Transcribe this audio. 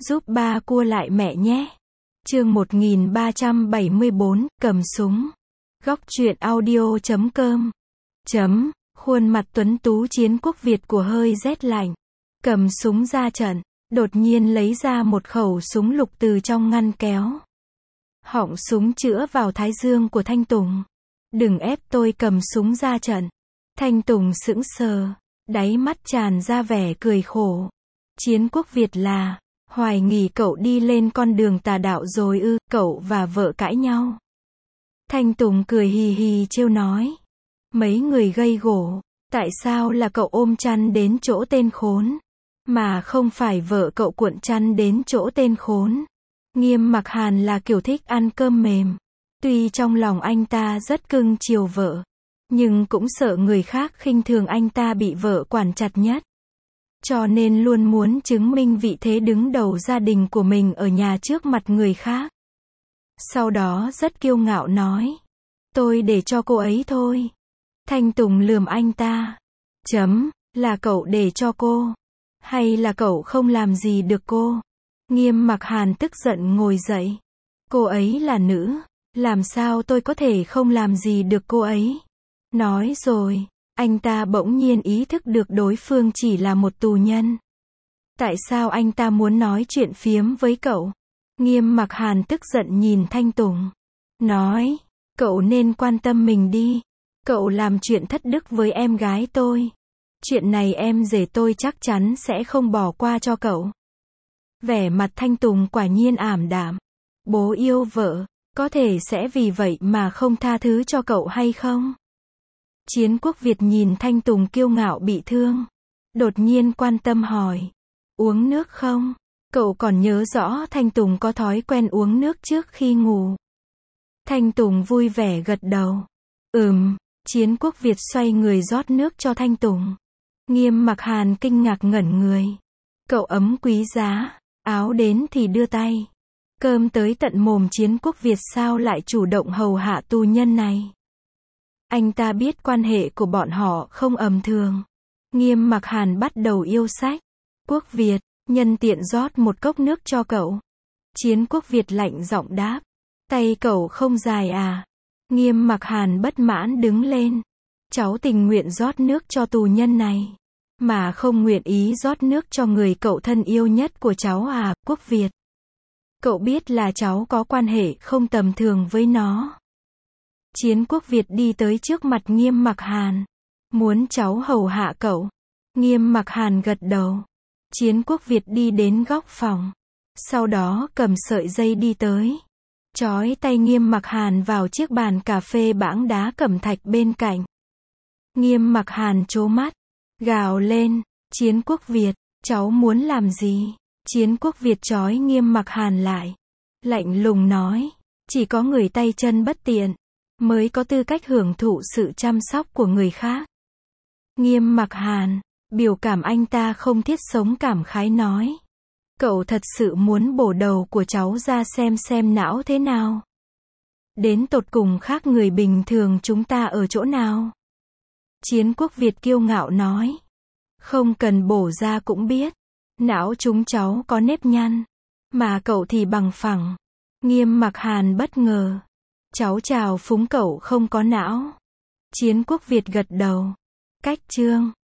Giúp ba cua lại mẹ nhé. Chương 1374, cầm súng. Góc truyện audio.com. Khuôn mặt tuấn tú Chiến Quốc Việt của hơi rét lạnh. Cầm súng ra trận, đột nhiên lấy ra một khẩu súng lục từ trong ngăn kéo. Họng súng chĩa vào thái dương của Thanh Tùng. Đừng ép tôi, cầm súng ra trận. Thanh Tùng sững sờ, đáy mắt tràn ra vẻ cười khổ. Chiến Quốc Việt là, hoài nghi cậu đi lên con đường tà đạo rồi ư? Cậu và vợ cãi nhau. Thanh Tùng cười hì hì trêu nói. Mấy người gây gổ, tại sao là cậu ôm chăn đến chỗ tên khốn, mà không phải vợ cậu cuộn chăn đến chỗ tên khốn? Nghiêm Mặc Hàn là kiểu thích ăn cơm mềm. Tuy trong lòng anh ta rất cưng chiều vợ, nhưng cũng sợ người khác khinh thường anh ta bị vợ quản chặt nhất. Cho nên luôn muốn chứng minh vị thế đứng đầu gia đình của mình ở nhà trước mặt người khác. Sau đó rất kiêu ngạo nói. Tôi để cho cô ấy thôi. Thanh Tùng lườm anh ta. Là cậu để cho cô? Hay là cậu không làm gì được cô? Nghiêm Mặc Hàn tức giận ngồi dậy. Cô ấy là nữ, làm sao tôi có thể không làm gì được cô ấy? Nói rồi, anh ta bỗng nhiên ý thức được đối phương chỉ là một tù nhân. Tại sao anh ta muốn nói chuyện phiếm với cậu? Nghiêm Mặc Hàn tức giận nhìn Thanh Tùng. Nói, cậu nên quan tâm mình đi. Cậu làm chuyện thất đức với em gái tôi. Chuyện này em rể tôi chắc chắn sẽ không bỏ qua cho cậu. Vẻ mặt Thanh Tùng quả nhiên ảm đạm. Bố yêu vợ, có thể sẽ vì vậy mà không tha thứ cho cậu hay không? Chiến Quốc Việt nhìn Thanh Tùng kiêu ngạo bị thương. Đột nhiên quan tâm hỏi. Uống nước không? Cậu còn nhớ rõ Thanh Tùng có thói quen uống nước trước khi ngủ. Thanh Tùng vui vẻ gật đầu. Chiến Quốc Việt xoay người rót nước cho Thanh Tùng. Nghiêm Mặc Hàn kinh ngạc ngẩn người. Cậu ấm quý giá, áo đến thì đưa tay. Cơm tới tận mồm, Chiến Quốc Việt sao lại chủ động hầu hạ tù nhân này? Anh ta biết quan hệ của bọn họ không ầm thường. Nghiêm Mặc Hàn bắt đầu yêu sách. Quốc Việt, nhân tiện rót một cốc nước cho cậu. Chiến Quốc Việt lạnh giọng đáp. Tay cậu không dài à? Nghiêm Mặc Hàn bất mãn đứng lên. Cháu tình nguyện rót nước cho tù nhân này, mà không nguyện ý rót nước cho người cậu thân yêu nhất của cháu à? Quốc Việt, cậu biết là cháu có quan hệ không tầm thường với nó. Chiến Quốc Việt đi tới trước mặt Nghiêm Mặc Hàn. Muốn cháu hầu hạ cậu? Nghiêm Mặc Hàn gật đầu. Chiến Quốc Việt đi đến góc phòng. Sau đó cầm sợi dây đi tới. Trói tay Nghiêm Mặc Hàn vào chiếc bàn cà phê bảng đá cẩm thạch bên cạnh. Nghiêm Mặc Hàn trố mắt. Gào lên. Chiến Quốc Việt, cháu muốn làm gì? Chiến Quốc Việt trói Nghiêm Mặc Hàn lại. Lạnh lùng nói. Chỉ có người tay chân bất tiện mới có tư cách hưởng thụ sự chăm sóc của người khác. Nghiêm Mặc Hàn, biểu cảm anh ta không thiết sống cảm khái nói. Cậu thật sự muốn bổ đầu của cháu ra xem não thế nào? Đến tột cùng khác người bình thường chúng ta ở chỗ nào? Chiến Quốc Việt kiêu ngạo nói. Không cần bổ ra cũng biết. Não chúng cháu có nếp nhăn, mà cậu thì bằng phẳng. Nghiêm Mặc Hàn bất ngờ. Cháu chào phúng cậu không có não. Chiến Quốc Việt gật đầu. Cách chương